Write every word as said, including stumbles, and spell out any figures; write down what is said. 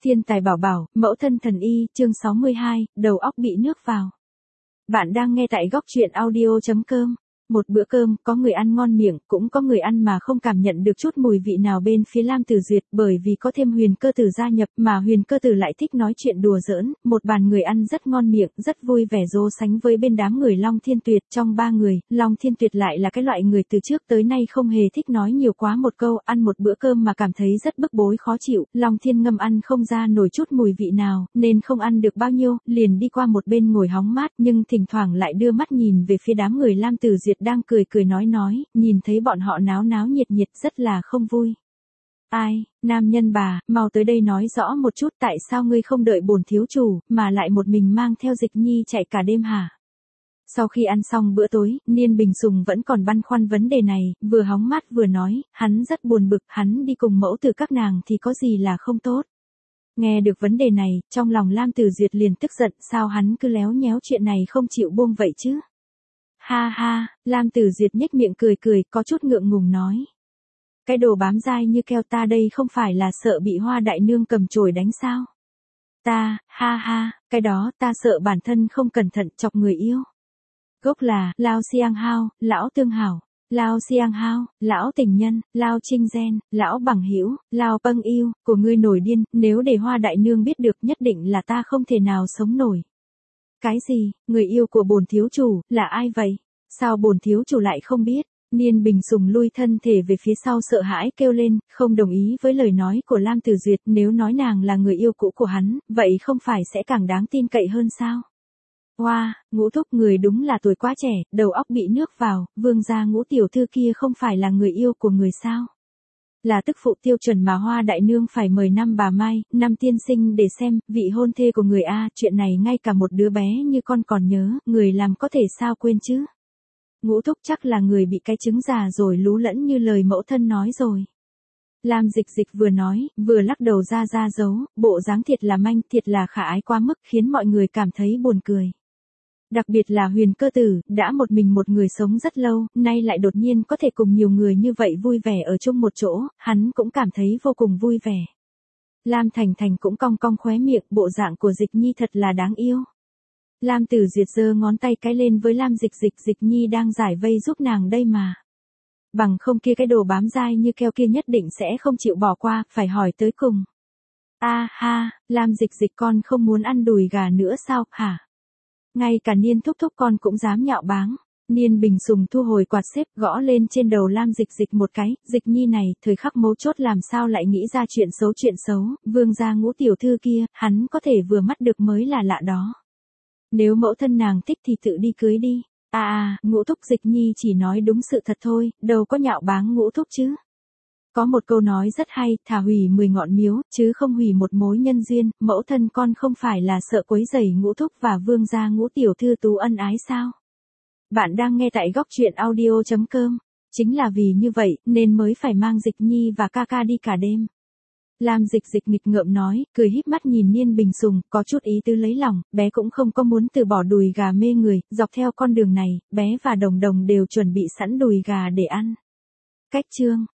Thiên tài bảo bảo, mẫu thân thần y, chương sáu mươi hai, đầu óc bị nước vào. Bạn đang nghe tại góc truyện audio chấm com. Một bữa cơm, có người ăn ngon miệng, cũng có người ăn mà không cảm nhận được chút mùi vị nào bên phía Lam Tử Duyệt, bởi vì có thêm Huyền Cơ Tử gia nhập, mà Huyền Cơ Tử lại thích nói chuyện đùa giỡn, một bàn người ăn rất ngon miệng, rất vui vẻ so sánh với bên đám người Long Thiên Tuyệt. Trong ba người, Long Thiên Tuyệt lại là cái loại người từ trước tới nay không hề thích nói nhiều quá một câu, ăn một bữa cơm mà cảm thấy rất bức bối khó chịu. Long Thiên Ngâm ăn không ra nổi chút mùi vị nào, nên không ăn được bao nhiêu, liền đi qua một bên ngồi hóng mát, nhưng thỉnh thoảng lại đưa mắt nhìn về phía đám người Lam Tử Duyệt đang cười cười nói nói, nhìn thấy bọn họ náo náo nhiệt nhiệt rất là không vui. Ai, nam nhân bà, mau tới đây nói rõ một chút tại sao ngươi không đợi bổn thiếu chủ, mà lại một mình mang theo Dịch Nhi chạy cả đêm hả? Sau khi ăn xong bữa tối, Niên Bình Sùng vẫn còn băn khoăn vấn đề này, vừa hóng mát vừa nói, hắn rất buồn bực, hắn đi cùng mẫu từ các nàng thì có gì là không tốt. Nghe được vấn đề này, trong lòng Lam Tử Duyệt liền tức giận, sao hắn cứ léo nhéo chuyện này không chịu buông vậy chứ? Ha ha, Lam Tử Duyệt nhếch miệng cười cười, có chút ngượng ngùng nói. Cái đồ bám dai như keo ta đây không phải là sợ bị Hoa đại nương cầm chổi đánh sao? Ta, ha ha, cái đó ta sợ bản thân không cẩn thận chọc người yêu. Gốc là, Lao Xiang Hao, Lão Tương Hảo, Lao Xiang Hao, Lão Tình Nhân, Lao Trinh Gen, Lão Bằng Hữu, Lao Pâng Yêu, của ngươi nổi điên, nếu để Hoa đại nương biết được nhất định là ta không thể nào sống nổi. Cái gì, người yêu của bổn thiếu chủ, là ai vậy? Sao bổn thiếu chủ lại không biết? Niên Bình Sùng lui thân thể về phía sau sợ hãi kêu lên, không đồng ý với lời nói của Lam Tử Duyệt, nếu nói nàng là người yêu cũ của hắn, vậy không phải sẽ càng đáng tin cậy hơn sao? Wow, Ngũ thúc người đúng là tuổi quá trẻ, đầu óc bị nước vào, vương gia Ngũ tiểu thư kia không phải là người yêu của người sao? Là tức phụ tiêu chuẩn mà Hoa đại nương phải mời năm bà Mai, năm tiên sinh để xem, vị hôn thê của người A, chuyện này ngay cả một đứa bé như con còn nhớ, người làm có thể sao quên chứ? Ngũ thúc chắc là người bị cái trứng già rồi lú lẫn như lời mẫu thân nói rồi. Lam Dịch Dịch vừa nói, vừa lắc đầu ra ra dấu, bộ dáng thiệt là manh, thiệt là khả ái quá mức, khiến mọi người cảm thấy buồn cười. Đặc biệt là Huyền Cơ Tử, đã một mình một người sống rất lâu, nay lại đột nhiên có thể cùng nhiều người như vậy vui vẻ ở chung một chỗ, hắn cũng cảm thấy vô cùng vui vẻ. Lam Thành Thành cũng cong cong khóe miệng, bộ dạng của Dịch Nhi thật là đáng yêu. Lam Tử Duyệt giơ ngón tay cái lên với Lam Dịch Dịch, Dịch Nhi đang giải vây giúp nàng đây mà. Bằng không kia cái đồ bám dai như keo kia nhất định sẽ không chịu bỏ qua, phải hỏi tới cùng. A ha, Lam Dịch Dịch con không muốn ăn đùi gà nữa sao, hả? Ngay cả Niên thúc thúc con cũng dám nhạo báng. Niên Bình Sùng thu hồi quạt xếp, gõ lên trên đầu Lam Dịch Dịch một cái, Dịch Nhi này, thời khắc mấu chốt làm sao lại nghĩ ra chuyện xấu chuyện xấu, vương gia Ngũ tiểu thư kia, hắn có thể vừa mắt được mới là lạ đó. Nếu mẫu thân nàng thích thì tự đi cưới đi. À à, Ngũ thúc Dịch Nhi chỉ nói đúng sự thật thôi, đâu có nhạo báng Ngũ thúc chứ. Có một câu nói rất hay, thà hủy mười ngọn miếu, chứ không hủy một mối nhân duyên, mẫu thân con không phải là sợ quấy rầy Ngũ thúc và vương gia Ngũ tiểu thư tú ân ái sao? Bạn đang nghe tại góc truyện audio chấm com. Chính là vì như vậy, nên mới phải mang Dịch Nhi và ca ca đi cả đêm. Lam Dịch Dịch nghịch ngợm nói, cười híp mắt nhìn Niên Bình Sùng, có chút ý tứ lấy lòng, bé cũng không có muốn từ bỏ đùi gà mê người, dọc theo con đường này, bé và Đồng Đồng đều chuẩn bị sẵn đùi gà để ăn. Cách chương